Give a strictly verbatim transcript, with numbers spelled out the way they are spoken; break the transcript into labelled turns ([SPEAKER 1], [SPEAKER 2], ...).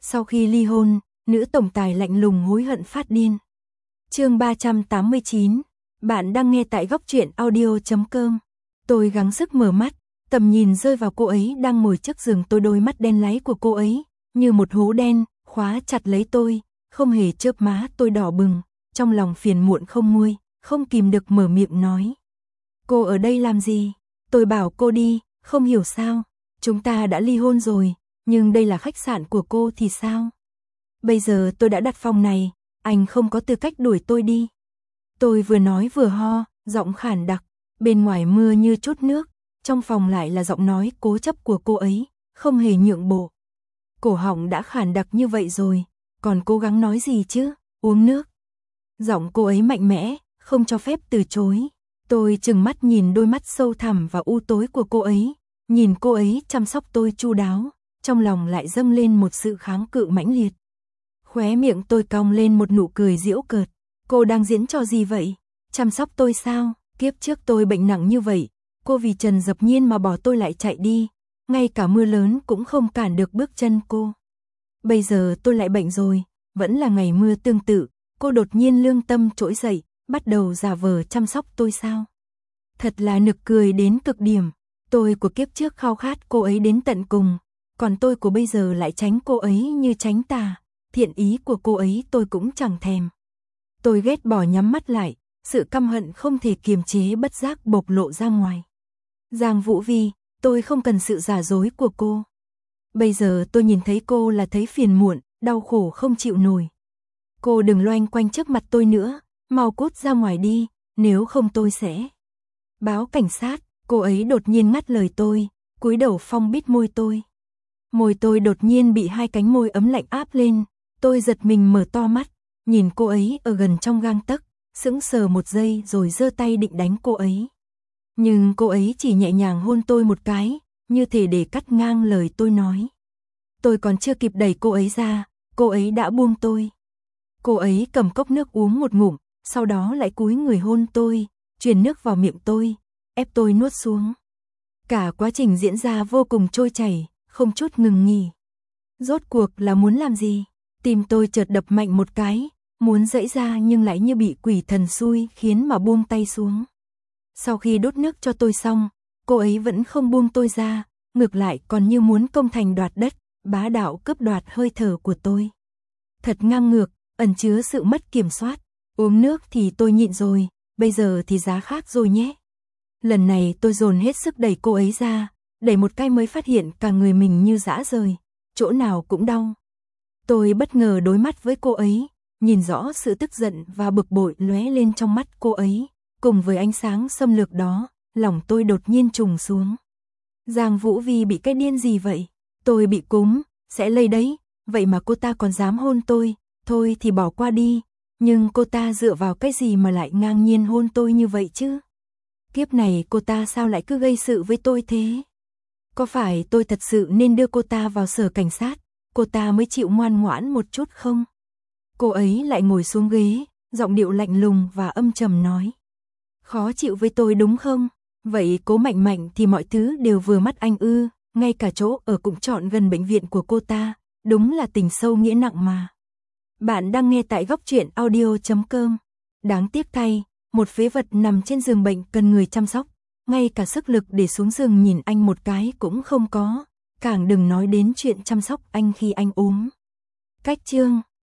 [SPEAKER 1] Sau khi ly hôn, nữ tổng tài lạnh lùng hối hận phát điên. Chương ba trăm tám mươi chín, bạn đang nghe tại góc truyện audio chấm com. Tôi gắng sức mở mắt, tầm nhìn rơi vào cô ấy đang ngồi trước giường tôi, đôi mắt đen láy của cô ấy như một hố đen, khóa chặt lấy tôi, không hề chớp, má tôi đỏ bừng, trong lòng phiền muộn không nguôi, không kìm được mở miệng nói. Cô ở đây làm gì? Tôi bảo cô đi, không hiểu sao? Chúng ta đã ly hôn rồi, nhưng đây là khách sạn của cô thì sao? Bây giờ tôi đã đặt phòng này, anh không có tư cách đuổi tôi đi. Tôi vừa nói vừa ho, giọng khản đặc, bên ngoài mưa như chút nước, trong phòng lại là giọng nói cố chấp của cô ấy, không hề nhượng bộ. Cổ họng đã khản đặc như vậy rồi, còn cố gắng nói gì chứ, uống nước. Giọng cô ấy mạnh mẽ, không cho phép từ chối. Tôi trừng mắt nhìn đôi mắt sâu thẳm và u tối của cô ấy, nhìn cô ấy chăm sóc tôi chu đáo, trong lòng lại dâng lên một sự kháng cự mãnh liệt. Khóe miệng tôi cong lên một nụ cười giễu cợt. Cô đang diễn trò gì vậy? Chăm sóc tôi sao? Kiếp trước tôi bệnh nặng như vậy, cô vì Trần Dập Nhiên mà bỏ tôi lại chạy đi, ngay cả mưa lớn cũng không cản được bước chân cô. Bây giờ tôi lại bệnh rồi, vẫn là ngày mưa tương tự, cô đột nhiên lương tâm trỗi dậy, bắt đầu giả vờ chăm sóc tôi sao? Thật là nực cười đến cực điểm. Tôi của kiếp trước khao khát cô ấy đến tận cùng, còn tôi của bây giờ lại tránh cô ấy như tránh tà. Thiện ý của cô ấy tôi cũng chẳng thèm. Tôi ghét bỏ nhắm mắt lại, sự căm hận không thể kiềm chế bất giác bộc lộ ra ngoài. Giang Vũ Vi, tôi không cần sự giả dối của cô. Bây giờ tôi nhìn thấy cô là thấy phiền muộn, đau khổ không chịu nổi. Cô đừng loanh quanh trước mặt tôi nữa, mau cút ra ngoài đi, nếu không tôi sẽ báo cảnh sát. Cô ấy đột nhiên ngắt lời tôi, cúi đầu phong bít môi tôi. Môi tôi đột nhiên bị hai cánh môi ấm lạnh áp lên, tôi giật mình mở to mắt, nhìn cô ấy ở gần trong gang tấc, sững sờ một giây rồi giơ tay định đánh cô ấy. Nhưng cô ấy chỉ nhẹ nhàng hôn tôi một cái, như thể để cắt ngang lời tôi nói. Tôi còn chưa kịp đẩy cô ấy ra, cô ấy đã buông tôi. Cô ấy cầm cốc nước uống một ngụm, sau đó lại cúi người hôn tôi, truyền nước vào miệng tôi, ép tôi nuốt xuống. Cả quá trình diễn ra vô cùng trôi chảy, không chút ngừng nghỉ. Rốt cuộc là muốn làm gì? Tim tôi chợt đập mạnh một cái, muốn giãy ra nhưng lại như bị quỷ thần xui khiến mà buông tay xuống. Sau khi đốt nước cho tôi xong, cô ấy vẫn không buông tôi ra, ngược lại còn như muốn công thành đoạt đất, bá đạo cướp đoạt hơi thở của tôi. Thật ngang ngược, ẩn chứa sự mất kiểm soát. Uống nước thì tôi nhịn rồi, bây giờ thì giá khác rồi nhé. Lần này tôi dồn hết sức đẩy cô ấy ra, đẩy một cái mới phát hiện cả người mình như rã rời, chỗ nào cũng đau. Tôi bất ngờ đối mắt với cô ấy, nhìn rõ sự tức giận và bực bội lóe lên trong mắt cô ấy, cùng với ánh sáng xâm lược đó, lòng tôi đột nhiên trùng xuống. Giang Vũ Vi bị cái điên gì vậy? Tôi bị cúm, sẽ lây đấy, vậy mà cô ta còn dám hôn tôi, thôi thì bỏ qua đi, nhưng cô ta dựa vào cái gì mà lại ngang nhiên hôn tôi như vậy chứ? Kiếp này cô ta sao lại cứ gây sự với tôi thế? Có phải tôi thật sự nên đưa cô ta vào sở cảnh sát, cô ta mới chịu ngoan ngoãn một chút không? Cô ấy lại ngồi xuống ghế, giọng điệu lạnh lùng và âm trầm nói. Khó chịu với tôi đúng không? Vậy cố mạnh mạnh thì mọi thứ đều vừa mắt anh ư, ngay cả chỗ ở cũng chọn gần bệnh viện của cô ta, đúng là tình sâu nghĩa nặng mà. Bạn đang nghe tại góc truyện audio chấm com. Đáng tiếc thay, một phế vật nằm trên giường bệnh cần người chăm sóc, ngay cả sức lực để xuống giường nhìn anh một cái cũng không có, càng đừng nói đến chuyện chăm sóc anh khi anh ốm. Cách chương